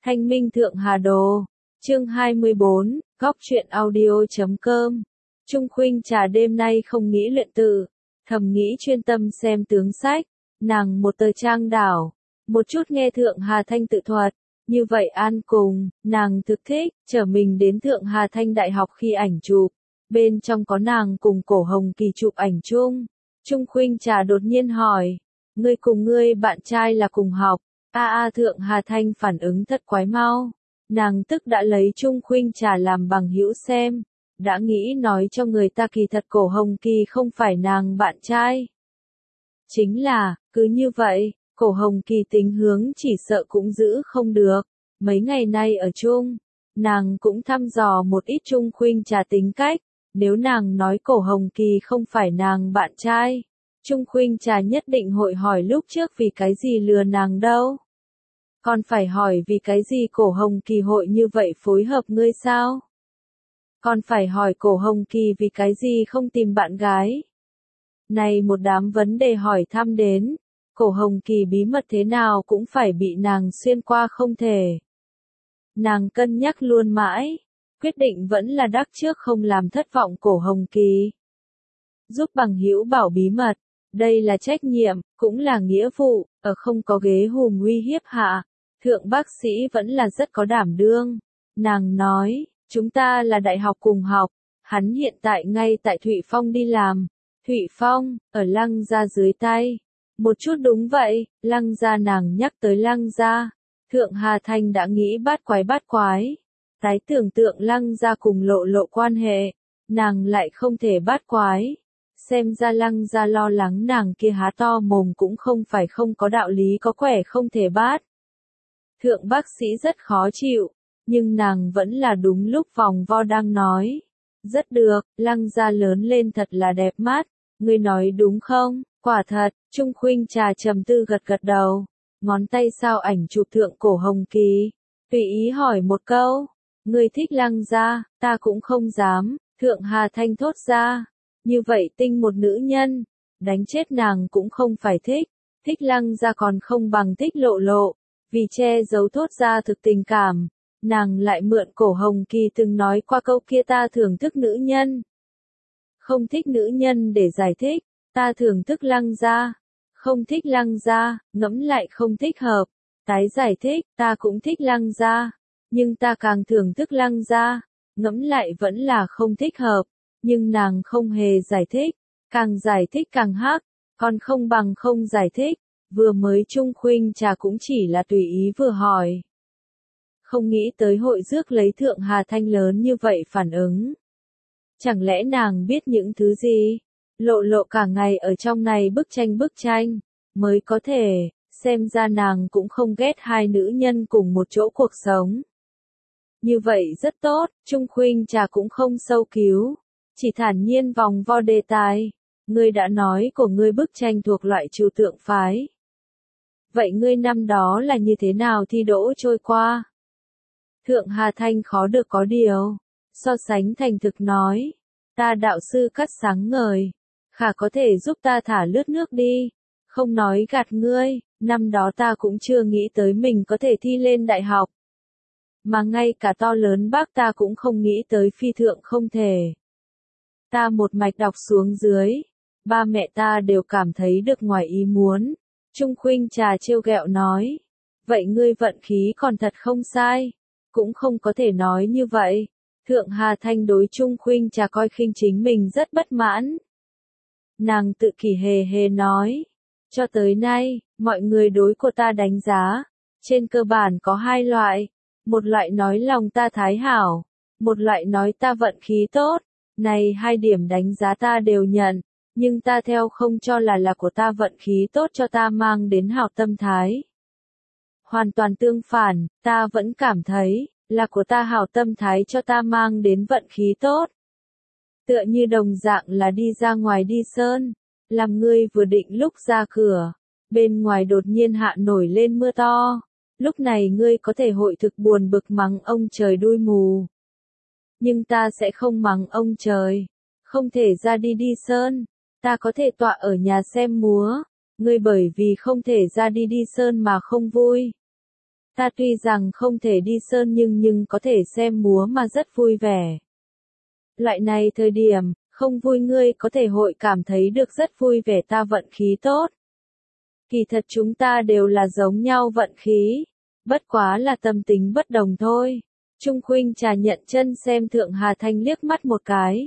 Thanh minh Thượng Hà Đồ. Chương 24, Góc truyện audio.com. Trung Khuynh Trà đêm nay không nghĩ luyện tự, thầm nghĩ chuyên tâm xem tướng sách, nàng một tờ trang đảo, một chút nghe Thượng Hà Thanh tự thuật, như vậy an cùng, nàng thực thích, trở mình đến Thượng Hà Thanh Đại học khi ảnh chụp, bên trong có nàng cùng Cổ Hồng Kỳ chụp ảnh chung. Trung Khuynh Trà đột nhiên hỏi, ngươi cùng ngươi bạn trai là cùng học? Thượng Hà Thanh phản ứng thật quái mau, nàng tức đã lấy Trung Khuynh Trà làm bằng hữu xem, đã nghĩ nói cho người ta kỳ thật Cổ Hồng Kỳ không phải nàng bạn trai. Chính là, cứ như vậy, Cổ Hồng Kỳ tính hướng chỉ sợ cũng giữ không được, mấy ngày nay ở chung, nàng cũng thăm dò một ít Trung Khuynh Trà tính cách, nếu nàng nói Cổ Hồng Kỳ không phải nàng bạn trai, Trung Khuynh Trà nhất định hội hỏi lúc trước vì cái gì lừa nàng đâu. Còn phải hỏi vì cái gì Cổ Hồng Kỳ hội như vậy phối hợp ngươi sao? Còn phải hỏi Cổ Hồng Kỳ vì cái gì không tìm bạn gái? Này một đám vấn đề hỏi thăm đến, Cổ Hồng Kỳ bí mật thế nào cũng phải bị nàng xuyên qua không thể. Nàng cân nhắc luôn mãi, quyết định vẫn là đắc trước không làm thất vọng Cổ Hồng Kỳ. Giúp bằng hữu bảo bí mật, đây là trách nhiệm, cũng là nghĩa vụ, ở không có ghế hùm uy hiếp hạ. Thượng bác sĩ vẫn là rất có đảm đương. Nàng nói, chúng ta là đại học cùng học, hắn hiện tại ngay tại Thụy Phong đi làm. Thụy Phong, ở Lăng Gia dưới tay. Một chút đúng vậy, Lăng Gia nàng nhắc tới Lăng Gia. Thượng Hà Thanh đã nghĩ bát quái. Tái tưởng tượng Lăng Gia cùng Lộ Lộ quan hệ, nàng lại không thể bát quái. Xem ra Lăng Gia lo lắng nàng kia há to mồm cũng không phải không có đạo lý có quẻ không thể bát. Thượng bác sĩ rất khó chịu, nhưng nàng vẫn là đúng lúc vòng vo đang nói. Rất được, Lăng Gia lớn lên thật là đẹp mắt, ngươi nói đúng không? Quả thật, Trung Khuynh Trà trầm tư gật đầu, ngón tay sao ảnh chụp thượng Cổ Hồng Kỳ, tùy ý hỏi một câu, ngươi thích Lăng Gia? Ta cũng không dám, Thượng Hà Thanh thốt ra, như vậy tinh một nữ nhân, đánh chết nàng cũng không phải thích Lăng Gia còn không bằng thích Lộ Lộ. Vì che giấu thốt ra thực tình cảm, nàng lại mượn Cổ Hồng Kỳ từng nói qua câu kia ta thưởng thức nữ nhân. Không thích nữ nhân để giải thích, ta thưởng thức Lăng Gia. Không thích Lăng Gia, ngẫm lại không thích hợp. Tái giải thích, ta cũng thích Lăng Gia. Nhưng ta càng thưởng thức Lăng Gia, ngẫm lại vẫn là không thích hợp. Nhưng nàng không hề giải thích, càng giải thích càng hắc, còn không bằng không giải thích. Vừa mới Trung Khuynh Trà cũng chỉ là tùy ý vừa hỏi. Không nghĩ tới hội rước lấy Thượng Hà Thanh lớn như vậy phản ứng. Chẳng lẽ nàng biết những thứ gì? Lộ Lộ cả ngày ở trong này bức tranh, mới có thể, xem ra nàng cũng không ghét hai nữ nhân cùng một chỗ cuộc sống. Như vậy rất tốt, Trung Khuynh Trà cũng không sâu cứu, chỉ thản nhiên vòng vo đề tài. Ngươi đã nói của ngươi bức tranh thuộc loại trừu tượng phái. Vậy ngươi năm đó là như thế nào thi đỗ trôi qua? Thượng Hà Thanh khó được có điều, so sánh thành thực nói, ta đạo sư cắt sáng ngời, khả có thể giúp ta thả lướt nước đi, không nói gạt ngươi, năm đó ta cũng chưa nghĩ tới mình có thể thi lên đại học. Mà ngay cả to lớn bác ta cũng không nghĩ tới phi thượng không thể. Ta một mạch đọc xuống dưới, ba mẹ ta đều cảm thấy được ngoài ý muốn. Trung Khuynh Trà trêu ghẹo nói, vậy ngươi vận khí còn thật không sai, cũng không có thể nói như vậy. Thượng Hà Thanh đối Trung Khuynh Trà coi khinh chính mình rất bất mãn. Nàng tự kỷ hề nói, cho tới nay, mọi người đối của ta đánh giá, trên cơ bản có hai loại, một loại nói lòng ta thái hảo, một loại nói ta vận khí tốt, này hai điểm đánh giá ta đều nhận. Nhưng ta theo không cho là của ta vận khí tốt cho ta mang đến hảo tâm thái. Hoàn toàn tương phản, ta vẫn cảm thấy, là của ta hảo tâm thái cho ta mang đến vận khí tốt. Tựa như đồng dạng là đi ra ngoài đi sơn, làm ngươi vừa định lúc ra cửa, bên ngoài đột nhiên hạ nổi lên mưa to, lúc này ngươi có thể hội thực buồn bực mắng ông trời đuôi mù. Nhưng ta sẽ không mắng ông trời, không thể ra đi sơn. Ta có thể tọa ở nhà xem múa, ngươi bởi vì không thể ra đi sơn mà không vui. Ta tuy rằng không thể đi sơn nhưng có thể xem múa mà rất vui vẻ. Loại này thời điểm, không vui ngươi có thể hội cảm thấy được rất vui vẻ ta vận khí tốt. Kỳ thật chúng ta đều là giống nhau vận khí, bất quá là tâm tính bất đồng thôi. Trung Khuynh Trà nhận chân xem Thượng Hà Thanh liếc mắt một cái.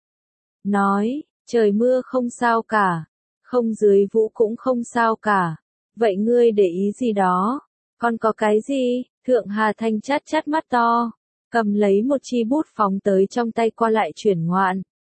Nói, trời mưa không sao cả, không dưới vũ cũng không sao cả. Vậy ngươi để ý gì đó? Còn có cái gì? Thượng Hà Thanh chát chát mắt to, cầm lấy một chi bút phóng tới trong tay qua lại chuyển ngoạn.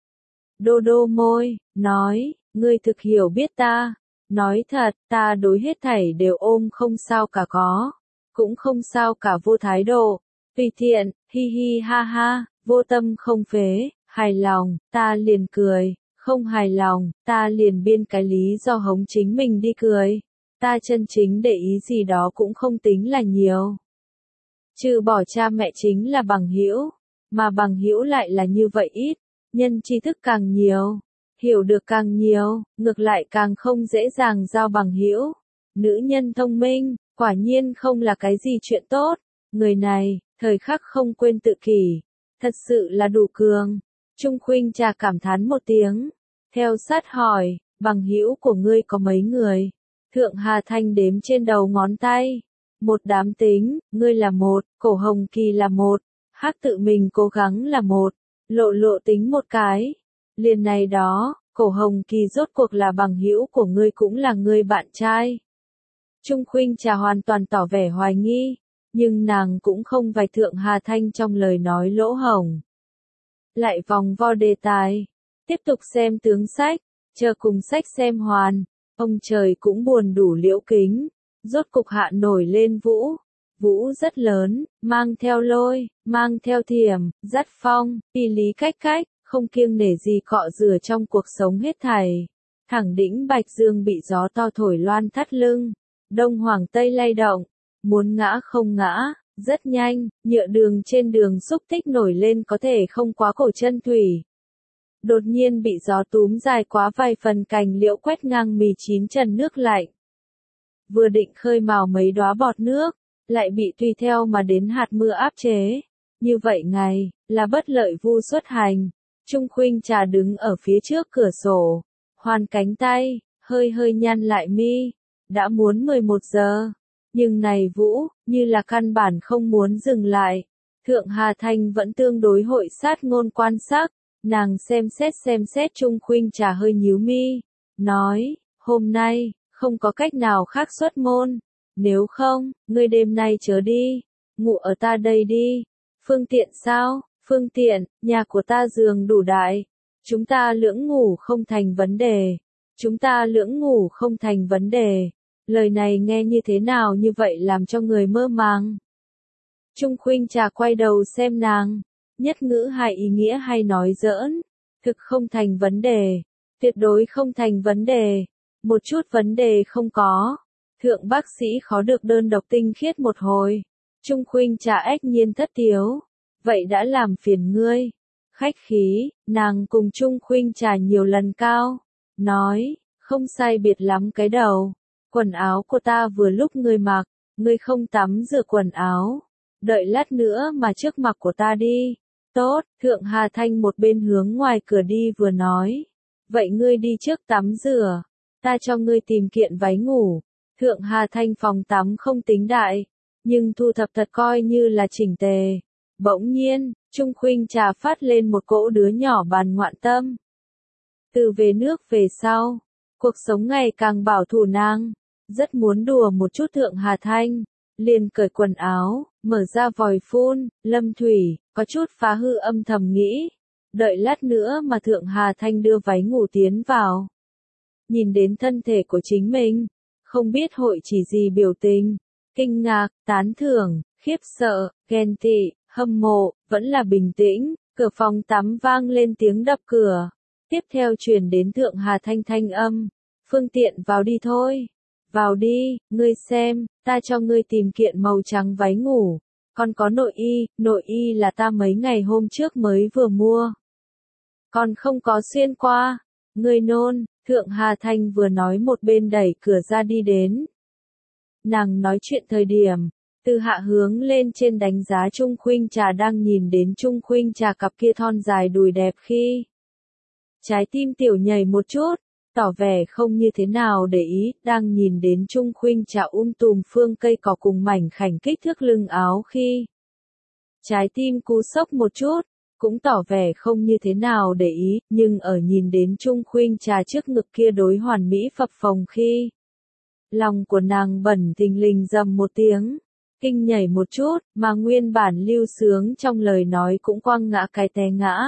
Đô đô môi, nói, ngươi thực hiểu biết ta. Nói thật, ta đối hết thảy đều ôm không sao cả có. Cũng không sao cả vô thái độ. Tùy tiện, hi hi ha ha, vô tâm không phế, hài lòng, ta liền cười. Không hài lòng, ta liền biên cái lý do hống chính mình đi cười. Ta chân chính để ý gì đó cũng không tính là nhiều. Trừ bỏ cha mẹ chính là bằng hữu, mà bằng hữu lại là như vậy ít, nhân tri thức càng nhiều, hiểu được càng nhiều, ngược lại càng không dễ dàng giao bằng hữu. Nữ nhân thông minh, quả nhiên không là cái gì chuyện tốt, người này, thời khắc không quên tự kỷ, thật sự là đủ cường. Trung Khuynh Trà cảm thán một tiếng, theo sát hỏi, bằng hữu của ngươi có mấy người? Thượng Hà Thanh đếm trên đầu ngón tay. Một đám tính, ngươi là một, Cổ Hồng Kỳ là một, Hắc tự mình cố gắng là một, Lộ Lộ tính một cái. Liền này đó, Cổ Hồng Kỳ rốt cuộc là bằng hữu của ngươi cũng là ngươi bạn trai. Trung Khuynh Trà hoàn toàn tỏ vẻ hoài nghi, nhưng nàng cũng không vạch Thượng Hà Thanh trong lời nói lỗ hổng. Lại vòng vo đề tài, tiếp tục xem tướng sách, chờ cùng sách xem hoàn, ông trời cũng buồn đủ liễu kính, rốt cục hạ nổi lên vũ. Vũ rất lớn, mang theo lôi, mang theo thiểm, dắt phong, y lý cách cách, không kiêng nể gì cọ rửa trong cuộc sống hết thảy. Thẳng đỉnh Bạch Dương bị gió to thổi loan thắt lưng, đông hoàng tây lay động, muốn ngã không ngã, rất nhanh, nhựa đường trên đường xúc tích nổi lên có thể không quá cổ chân thủy. Đột nhiên bị gió túm dài quá vài phần cành liễu quét ngang mì chín trần nước lạnh. Vừa định khơi mào mấy đóa bọt nước, lại bị tùy theo mà đến hạt mưa áp chế. Như vậy ngày, là bất lợi vu xuất hành. Trung Khuynh Trà đứng ở phía trước cửa sổ, hoàn cánh tay, hơi hơi nhăn lại mi. Đã muốn 11 giờ, nhưng này vũ, như là căn bản không muốn dừng lại. Thượng Hà Thanh vẫn tương đối hội sát ngôn quan sát, nàng xem xét Trung Khuynh Trà hơi nhíu mi, nói, hôm nay, không có cách nào khác xuất môn, nếu không, ngươi đêm nay chớ đi, ngủ ở ta đây đi. Phương tiện sao? Phương tiện, nhà của ta giường đủ đại, chúng ta lưỡng ngủ không thành vấn đề, chúng ta lưỡng ngủ không thành vấn đề. Lời này nghe như thế nào như vậy làm cho người mơ màng. Trung Khuynh Trà quay đầu xem nàng, nhất ngữ hai ý nghĩa hay nói giỡn, thực không thành vấn đề, tuyệt đối không thành vấn đề, một chút vấn đề không có. Thượng bác sĩ khó được đơn độc tinh khiết một hồi. Trung Khuynh Trà ếch nhiên thất thiếu, vậy đã làm phiền ngươi. Khách khí, nàng cùng Trung Khuynh Trà nhiều lần cao, nói, không sai biệt lắm cái đầu. Quần áo của ta vừa lúc ngươi mặc, ngươi không tắm rửa quần áo, đợi lát nữa mà trước mặc của ta đi. Tốt, Thượng Hà Thanh một bên hướng ngoài cửa đi vừa nói, vậy ngươi đi trước tắm rửa, ta cho ngươi tìm kiện váy ngủ. Thượng Hà Thanh phòng tắm không tính đại, nhưng thu thập thật coi như là chỉnh tề. Bỗng nhiên, Trung Khuynh Trà phát lên một cỗ đứa nhỏ bàn ngoạn tâm. Từ về nước về sau, cuộc sống ngày càng bảo thủ nàng, rất muốn đùa một chút Thượng Hà Thanh, liền cởi quần áo, mở ra vòi phun, lâm thủy, có chút phá hư âm thầm nghĩ, đợi lát nữa mà Thượng Hà Thanh đưa váy ngủ tiến vào. Nhìn đến thân thể của chính mình, không biết hội chỉ gì biểu tình, kinh ngạc, tán thưởng, khiếp sợ, ghen tị, hâm mộ, vẫn là bình tĩnh. Cửa phòng tắm vang lên tiếng đập cửa, tiếp theo truyền đến Thượng Hà Thanh thanh âm, phương tiện vào đi thôi, vào đi, ngươi xem, ta cho ngươi tìm kiện màu trắng váy ngủ, còn có nội y là ta mấy ngày hôm trước mới vừa mua, còn không có xuyên qua, ngươi nôn. Thượng Hà Thanh vừa nói một bên đẩy cửa ra đi đến. Nàng nói chuyện thời điểm, Từ hạ hướng lên trên đánh giá Trung Khuynh Trà đang nhìn đến Trung Khuynh Trà cặp kia thon dài đùi đẹp khi. Trái tim tiểu nhảy một chút, tỏ vẻ không như thế nào để ý, đang nhìn đến Trung Khuynh Trà tùm phương cây cỏ cùng mảnh khảnh kích thước lưng áo khi. Trái tim cú sốc một chút, cũng tỏ vẻ không như thế nào để ý, nhưng ở nhìn đến Trung Khuynh Trà trước ngực kia đối hoàn mỹ phập phồng khi. Lòng của nàng bẩn thình lình rầm một tiếng, kinh nhảy một chút, mà nguyên bản lưu sướng trong lời nói cũng quăng ngã cái té ngã.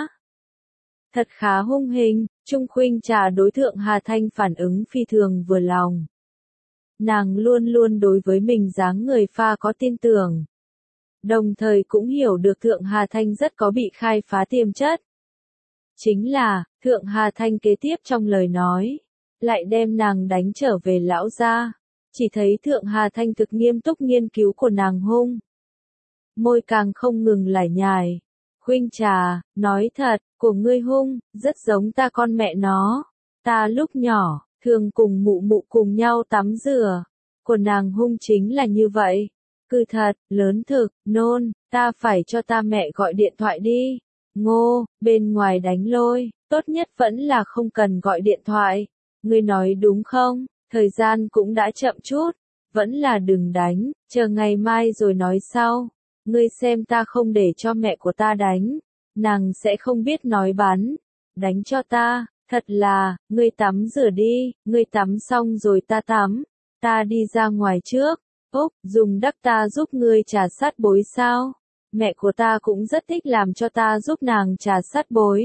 Thật khá hung hình, Trung Khuynh Trà đối Thượng Hà Thanh phản ứng phi thường vừa lòng. Nàng luôn luôn đối với mình dáng người pha có tin tưởng. Đồng thời cũng hiểu được Thượng Hà Thanh rất có bị khai phá tiềm chất. Chính là, Thượng Hà Thanh kế tiếp trong lời nói, lại đem nàng đánh trở về lão gia. Chỉ thấy Thượng Hà Thanh thực nghiêm túc nghiên cứu của nàng hung. Môi càng không ngừng lải nhải. Khuynh Trà, nói thật, của ngươi hung, rất giống ta con mẹ nó. Ta lúc nhỏ, thường cùng mụ mụ cùng nhau tắm rửa. Của nàng hung chính là như vậy. Cứ thật, lớn thực, nôn, ta phải cho ta mẹ gọi điện thoại đi. Ngô, bên ngoài đánh lôi, tốt nhất vẫn là không cần gọi điện thoại. Ngươi nói đúng không? Thời gian cũng đã chậm chút, vẫn là đừng đánh, chờ ngày mai rồi nói sau. Ngươi xem ta không để cho mẹ của ta đánh, nàng sẽ không biết nói bắn. Đánh cho ta, thật là, ngươi tắm rửa đi, ngươi tắm xong rồi ta tắm. Ta đi ra ngoài trước. Úc, dùng đắc ta giúp ngươi trà sát bối sao? Mẹ của ta cũng rất thích làm cho ta giúp nàng trà sát bối.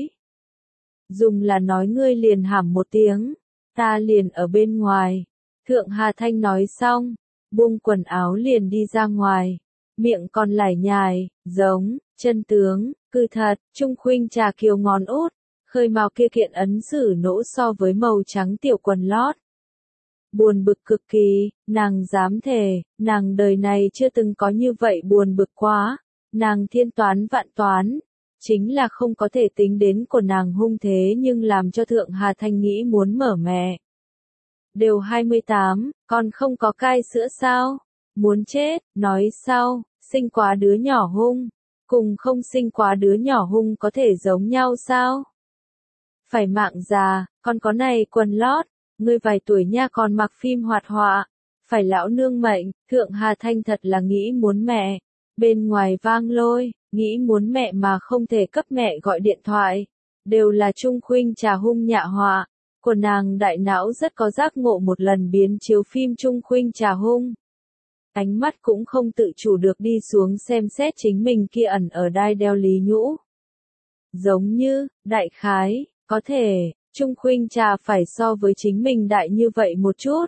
Dùng là nói ngươi liền hàm một tiếng. Ta liền ở bên ngoài. Thượng Hà Thanh nói xong, buông quần áo liền đi ra ngoài. Miệng còn lải nhải, giống, chân tướng, cư thật, Trung Khuynh Trà kiều ngón út, khơi màu kia kiện ấn xử nỗ so với màu trắng tiểu quần lót. Buồn bực cực kỳ, nàng dám thề, nàng đời này chưa từng có như vậy buồn bực quá. Nàng thiên toán vạn toán, chính là không có thể tính đến của nàng hung thế nhưng làm cho Thượng Hà Thanh nghĩ muốn mở mẹ. Đều 28, còn không có cai sữa sao? Muốn chết, nói sau, sinh quá đứa nhỏ hung, cùng không sinh quá đứa nhỏ hung có thể giống nhau sao? Phải mạng già, còn có này quần lót, ngươi vài tuổi nha còn mặc phim hoạt họa, phải lão nương mệnh, Thượng Hà Thanh thật là nghĩ muốn mẹ. Bên ngoài vang lôi, nghĩ muốn mẹ mà không thể cấp mẹ gọi điện thoại, đều là Trung Khuynh Trà hung nhạ họa. Của nàng đại não rất có giác ngộ một lần biến chiếu phim Trung Khuynh Trà hung. Ánh mắt cũng không tự chủ được đi xuống xem xét chính mình kia ẩn ở đai đeo Lý Nhũ. Giống như, đại khái, có thể, Trung Khuynh Trà phải so với chính mình đại như vậy một chút.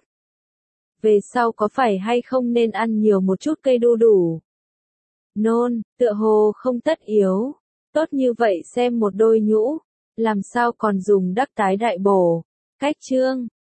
Về sau có phải hay không nên ăn nhiều một chút cây đu đủ? Nôn, tựa hồ không tất yếu. Tốt như vậy xem một đôi nhũ, làm sao còn dùng đắc tái đại bổ. Cách chương